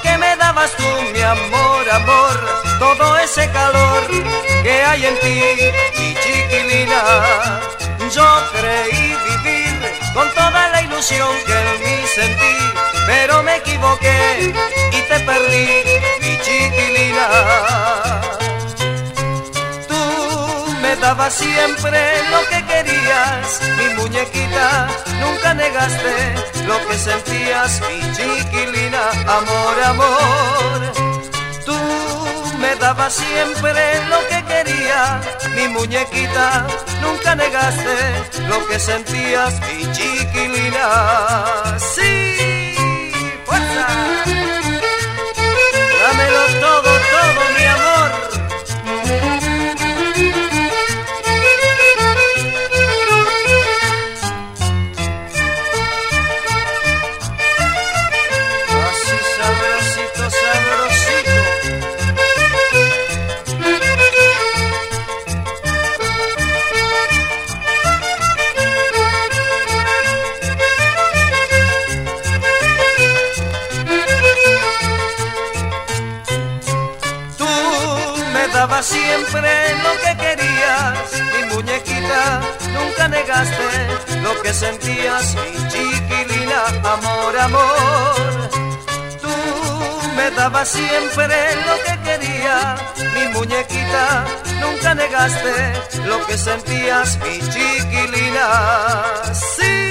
que me dabas tú, mi amor, amor, todo ese calor que hay en ti, mi chiquilina. Yo creí vivir con toda la ilusión que en mí sentí, pero me equivoqué y te perdí, mi chiquilina. Tú me dabas siempre lo que querías, mi muñequita, nunca negaste lo que sentías, mi chiquilina. Amor, amor, tú me dabas siempre lo que quería, mi muñequita, nunca negaste lo que sentías, mi chiquilina. Sí, fuerza, dámelo todo, todo, mi amor. Así sabrosito, sabrosito. Dabas siempre lo que querías, mi muñequita, nunca negaste lo que sentías, mi chiquilina. Amor, amor, tú me dabas siempre lo que quería, mi muñequita, nunca negaste lo que sentías, mi chiquilina. Sí.